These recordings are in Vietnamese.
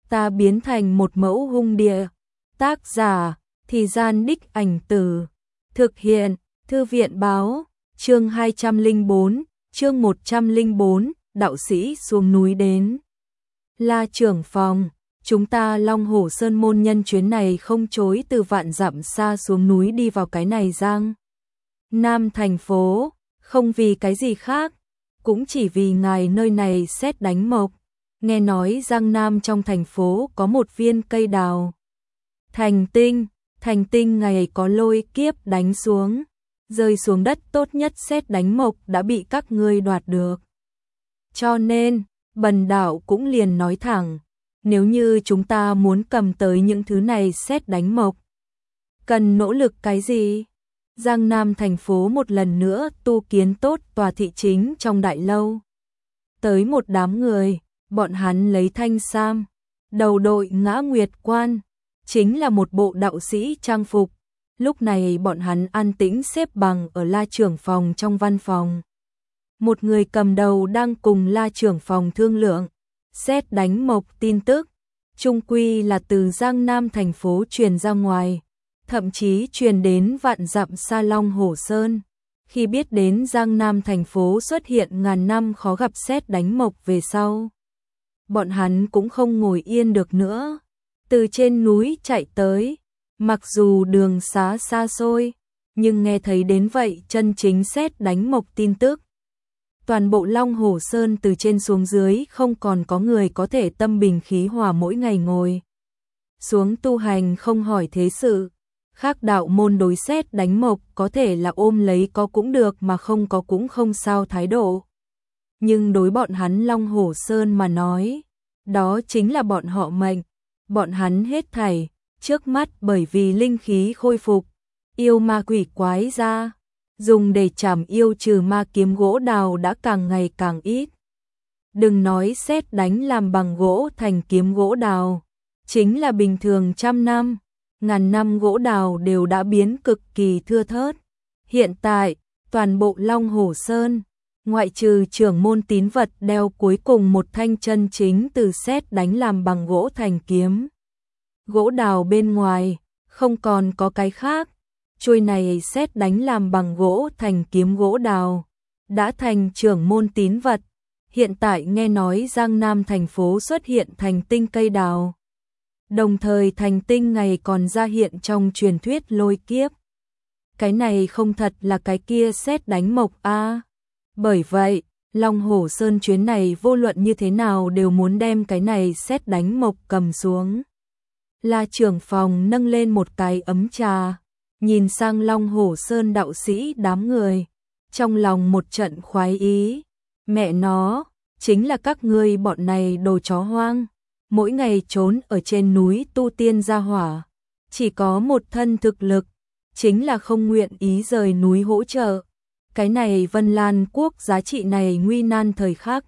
ta biến thành một mẫu hung địa. Tác giả, Thì Gian Đích Ảnh Tử. Thực hiện, Thư viện báo, chương 204, chương 104, đạo sĩ xuống núi đến. La trưởng phòng, chúng ta Long Hổ Sơn môn nhân chuyến này không chối từ vạn dặm xa xuống núi đi vào cái này Giang Nam thành phố, không vì cái gì khác, cũng chỉ vì ngài nơi này sét đánh mộc. Nghe nói Giang Nam trong thành phố có một viên cây đào thành tinh ngày có lôi kiếp đánh xuống, rơi xuống đất tốt nhất sét đánh mộc đã bị các ngươi đoạt được. Cho nên, bần đạo cũng liền nói thẳng, nếu như chúng ta muốn cầm tới những thứ này sét đánh mộc, cần nỗ lực cái gì? Giang Nam thành phố một lần nữa tu kiến tốt tòa thị chính trong đại lâu. Tới một đám người, bọn hắn lấy thanh sam, đầu đội ngã nguyệt quan, chính là một bộ đạo sĩ trang phục. Lúc này bọn hắn an tĩnh xếp bằng ở La trưởng phòng trong văn phòng. Một người cầm đầu đang cùng La trưởng phòng thương lượng, sét đánh mộc tin tức, chung quy là từ Giang Nam thành phố truyền ra ngoài, thậm chí truyền đến vạn dặm xa Long Hổ Sơn. Khi biết đến Giang Nam thành phố xuất hiện ngàn năm khó gặp sét đánh mộc về sau, bọn hắn cũng không ngồi yên được nữa, từ trên núi chạy tới, mặc dù đường xá xa xôi, nhưng nghe thấy đến vậy chân chính sét đánh mộc tin tức. Toàn bộ Long Hổ Sơn từ trên xuống dưới không còn có người có thể tâm bình khí hòa mỗi ngày ngồi xuống tu hành không hỏi thế sự. Khác đạo môn đối sét đánh mộc có thể là ôm lấy có cũng được mà không có cũng không sao thái độ. Nhưng đối bọn hắn Long Hổ Sơn mà nói, đó chính là bọn họ mệnh. Bọn hắn hết thảy, trước mắt bởi vì linh khí khôi phục, yêu ma quỷ quái ra, dùng để trảm yêu trừ ma kiếm gỗ đào đã càng ngày càng ít. Đừng nói sét đánh làm bằng gỗ thành kiếm gỗ đào, chính là bình thường trăm năm, ngàn năm gỗ đào đều đã biến cực kỳ thưa thớt. Hiện tại, toàn bộ Long Hổ Sơn, ngoại trừ trưởng môn tín vật đeo cuối cùng một thanh chân chính từ sét đánh làm bằng gỗ thành kiếm gỗ đào bên ngoài, không còn có cái khác. Chuôi này sét đánh làm bằng gỗ thành kiếm gỗ đào, đã thành trưởng môn tín vật. Hiện tại nghe nói Giang Nam thành phố xuất hiện thành tinh cây đào. Đồng thời thành tinh ngày còn ra hiện trong truyền thuyết lôi kiếp. Cái này không thật là cái kia sét đánh mộc a. Bởi vậy, Long Hổ Sơn chuyến này vô luận như thế nào đều muốn đem cái này sét đánh mộc cầm xuống. La trưởng phòng nâng lên một cái ấm trà, nhìn sang Long Hổ Sơn đạo sĩ đám người, trong lòng một trận khoái ý. Mẹ nó, chính là các ngươi bọn này đồ chó hoang, mỗi ngày trốn ở trên núi tu tiên gia hỏa, chỉ có một thân thực lực, chính là không nguyện ý rời núi hỗ trợ. Cái này Vân Lan quốc giá trị này nguy nan thời khắc,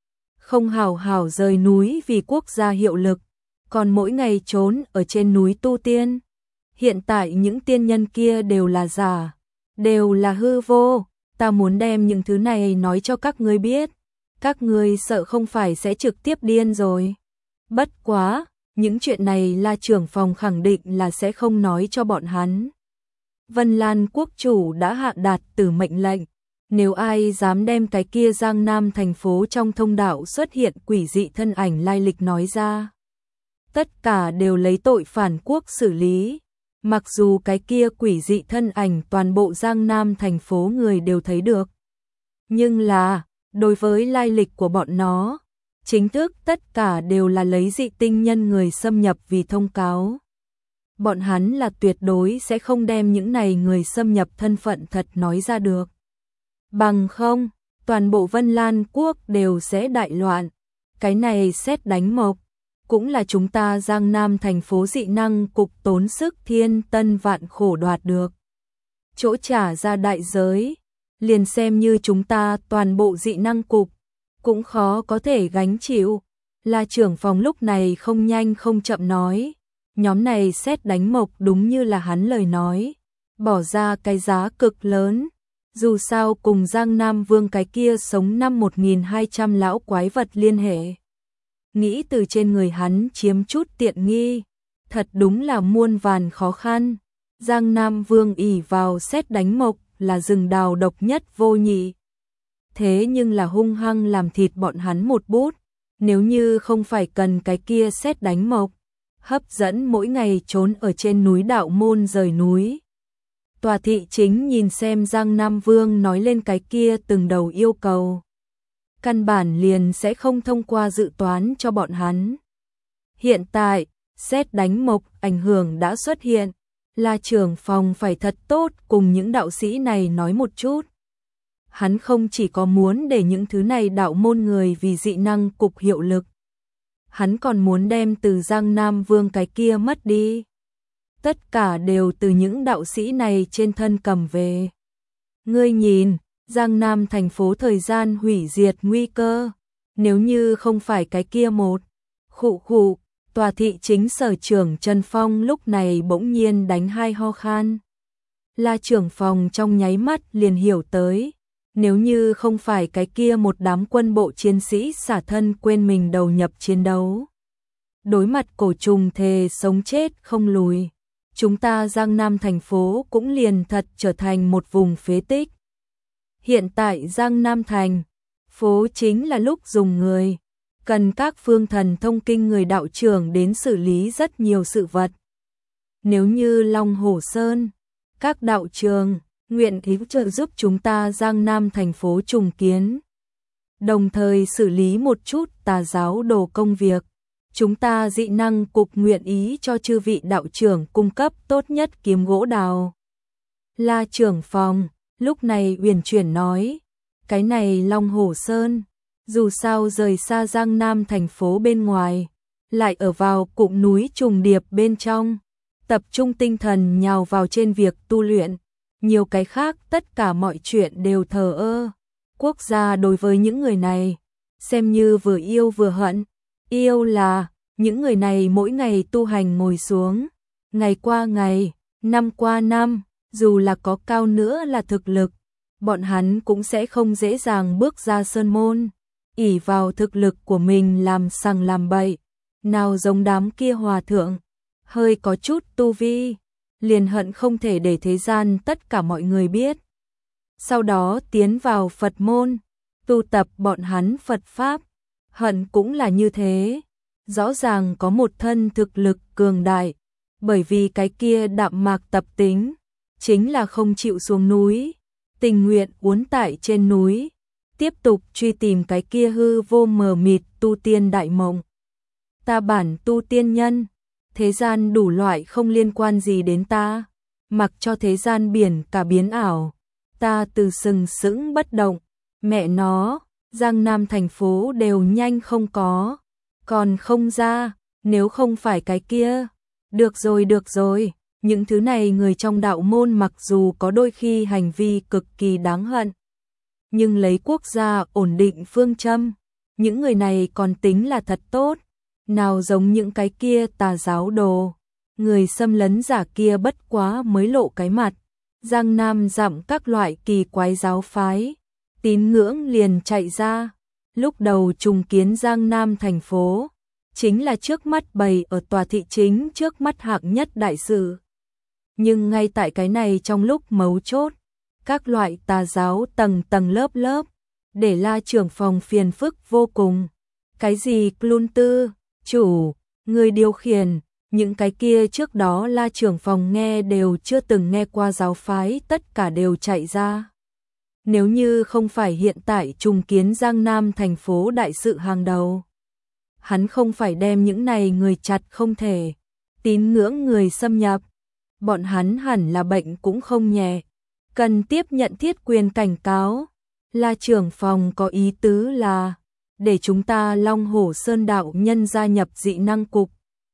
không hảo hảo rời núi vì quốc gia hiệu lực, còn mỗi ngày trốn ở trên núi tu tiên. Hiện tại những tiên nhân kia đều là giả, đều là hư vô. Ta muốn đem những thứ này nói cho các ngươi biết, các ngươi sợ không phải sẽ trực tiếp điên rồi. Bất quá, những chuyện này La trưởng phòng khẳng định là sẽ không nói cho bọn hắn. Vân Lan quốc chủ đã hạ đạt tử mệnh lệnh, nếu ai dám đem cái kia Giang Nam thành phố trong thông đạo xuất hiện quỷ dị thân ảnh lai lịch nói ra, tất cả đều lấy tội phản quốc xử lý. Mặc dù cái kia quỷ dị thân ảnh toàn bộ Giang Nam thành phố người đều thấy được, nhưng là, đối với lai lịch của bọn nó, chính thức tất cả đều là lấy dị tinh nhân người xâm nhập vì thông cáo. Bọn hắn là tuyệt đối sẽ không đem những này người xâm nhập thân phận thật nói ra được. Bằng không, toàn bộ Vân Lan quốc đều sẽ đại loạn. Cái này sét đánh mộc, cũng là chúng ta Giang Nam thành phố dị năng cục tốn sức thiên tân vạn khổ đoạt được. Chỗ trả ra đại giới, liền xem như chúng ta toàn bộ dị năng cục, cũng khó có thể gánh chịu. La trưởng phòng lúc này không nhanh không chậm nói, nhóm này sét đánh mộc đúng như là hắn lời nói, bỏ ra cái giá cực lớn. Dù sao cùng Giang Nam Vương cái kia sống năm 1200 lão quái vật liên hệ. nghĩ từ trên người hắn chiếm chút tiện nghi, thật đúng là muôn vàn khó khăn. Giang Nam Vương ỷ vào sét đánh mộc là rừng đào độc nhất vô nhị. Thế nhưng là hung hăng làm thịt bọn hắn một bút, nếu như không phải cần cái kia sét đánh mộc, hấp dẫn mỗi ngày trốn ở trên núi đạo môn rời núi. Tòa thị chính nhìn xem Giang Nam Vương nói lên cái kia từng đầu yêu cầu. Căn bản liền sẽ không thông qua dự toán cho bọn hắn. Hiện tại, sét đánh mộc ảnh hưởng đã xuất hiện, là trưởng phòng phải thật tốt cùng những đạo sĩ này nói một chút. Hắn không chỉ có muốn để những thứ này đạo môn người vì dị năng cục hiệu lực, hắn còn muốn đem từ Giang Nam Vương cái kia mất đi. Tất cả đều từ những đạo sĩ này trên thân cầm về. Ngươi nhìn, Giang Nam thành phố thời gian hủy diệt nguy cơ, nếu như không phải cái kia một. Khụ, tòa thị chính sở trưởng Trần Phong lúc này bỗng nhiên đánh hai ho khan. La trưởng phòng trong nháy mắt liền hiểu tới, nếu như không phải cái kia một đám quân bộ chiến sĩ xả thân quên mình đầu nhập chiến đấu. Đối mặt cổ trùng thề sống chết không lùi, chúng ta Giang Nam thành phố cũng liền thật trở thành một vùng phế tích. Hiện tại Giang Nam thành phố chính là lúc dùng người, cần các phương thần thông kinh người đạo trưởng đến xử lý rất nhiều sự vật. Nếu như Long Hổ Sơn, các đạo trường nguyện ý trợ giúp chúng ta Giang Nam thành phố trùng kiến, đồng thời xử lý một chút tà giáo đồ công việc, chúng ta dị năng cục nguyện ý cho chư vị đạo trưởng cung cấp tốt nhất kiếm gỗ đào. La trưởng phòng lúc này uyển chuyển nói, cái này Long Hổ Sơn, dù sao rời xa Giang Nam thành phố bên ngoài, lại ở vào cụm núi trùng điệp bên trong, tập trung tinh thần nhào vào trên việc tu luyện, nhiều cái khác tất cả mọi chuyện đều thờ ơ. Quốc gia đối với những người này, xem như vừa yêu vừa hận. Yêu là, những người này mỗi ngày tu hành ngồi xuống, ngày qua ngày, năm qua năm, dù là có cao nữa là thực lực, bọn hắn cũng sẽ không dễ dàng bước ra sơn môn, ỷ vào thực lực của mình làm sằng làm bậy, nào giống đám kia hòa thượng, hơi có chút tu vi, liền hận không thể để thế gian tất cả mọi người biết. Sau đó tiến vào Phật môn, tu tập bọn hắn Phật Pháp, hận cũng là như thế, rõ ràng có một thân thực lực cường đại, bởi vì cái kia đạm mạc tập tính, chính là không chịu xuống núi, tình nguyện uốn tại trên núi, tiếp tục truy tìm cái kia hư vô mờ mịt tu tiên đại mộng. Ta bản tu tiên nhân, thế gian đủ loại không liên quan gì đến ta, mặc cho thế gian biển cả biến ảo, ta từ sừng sững bất động, mẹ nó, Giang Nam thành phố đều nhanh không có, còn không ra, nếu không phải cái kia. Được rồi, những thứ này người trong đạo môn mặc dù có đôi khi hành vi cực kỳ đáng hận, nhưng lấy quốc gia ổn định phương châm, những người này còn tính là thật tốt, nào giống những cái kia tà giáo đồ, người xâm lấn giả kia bất quá mới lộ cái mặt, Giang Nam dặm các loại kỳ quái giáo phái, tín ngưỡng liền chạy ra, lúc đầu trùng kiến Giang Nam thành phố, chính là trước mắt bày ở tòa thị chính trước mắt hạng nhất đại sự. Nhưng ngay tại cái này trong lúc mấu chốt, các loại tà giáo tầng tầng lớp lớp, để La trưởng phòng phiền phức vô cùng. Cái gì clun tư, chủ, người điều khiển, những cái kia trước đó La trưởng phòng nghe đều chưa từng nghe qua giáo phái tất cả đều chạy ra. Nếu như không phải hiện tại trùng kiến Giang Nam thành phố đại sự hàng đầu, hắn không phải đem những này người chặt không thể, tín ngưỡng người xâm nhập, bọn hắn hẳn là bệnh cũng không nhẹ, cần tiếp nhận thiết quyền cảnh cáo. La trưởng phòng có ý tứ là để chúng ta Long Hổ Sơn đạo nhân gia nhập dị năng cục,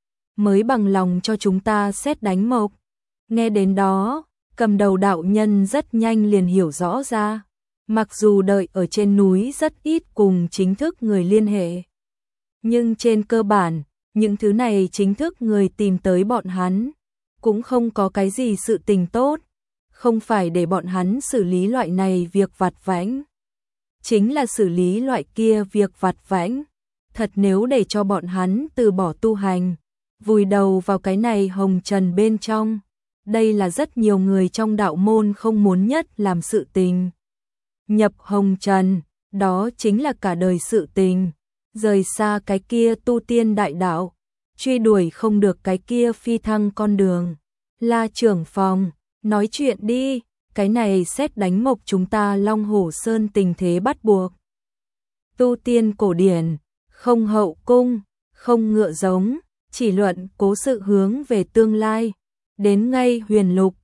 mới bằng lòng cho chúng ta xét đánh mộc. Nghe đến đó, cầm đầu đạo nhân rất nhanh liền hiểu rõ ra, mặc dù đợi ở trên núi rất ít cùng chính thức người liên hệ, nhưng trên cơ bản, những thứ này chính thức người tìm tới bọn hắn, cũng không có cái gì sự tình tốt, không phải để bọn hắn xử lý loại này việc vặt vãnh, chính là xử lý loại kia việc vặt vãnh. thật nếu để cho bọn hắn từ bỏ tu hành, vùi đầu vào cái này hồng trần bên trong, đây là rất nhiều người trong đạo môn không muốn nhất làm sự tình. Nhập hồng trần, đó chính là cả đời sự tình, rời xa cái kia tu tiên đại đạo, truy đuổi không được cái kia phi thăng con đường. La trưởng phòng, nói chuyện đi, cái này xét đánh mộc chúng ta Long Hổ Sơn tình thế bắt buộc. Tu tiên cổ điển, không hậu cung, không ngựa giống, chỉ luận cố sự hướng về tương lai, đến ngay huyền lục,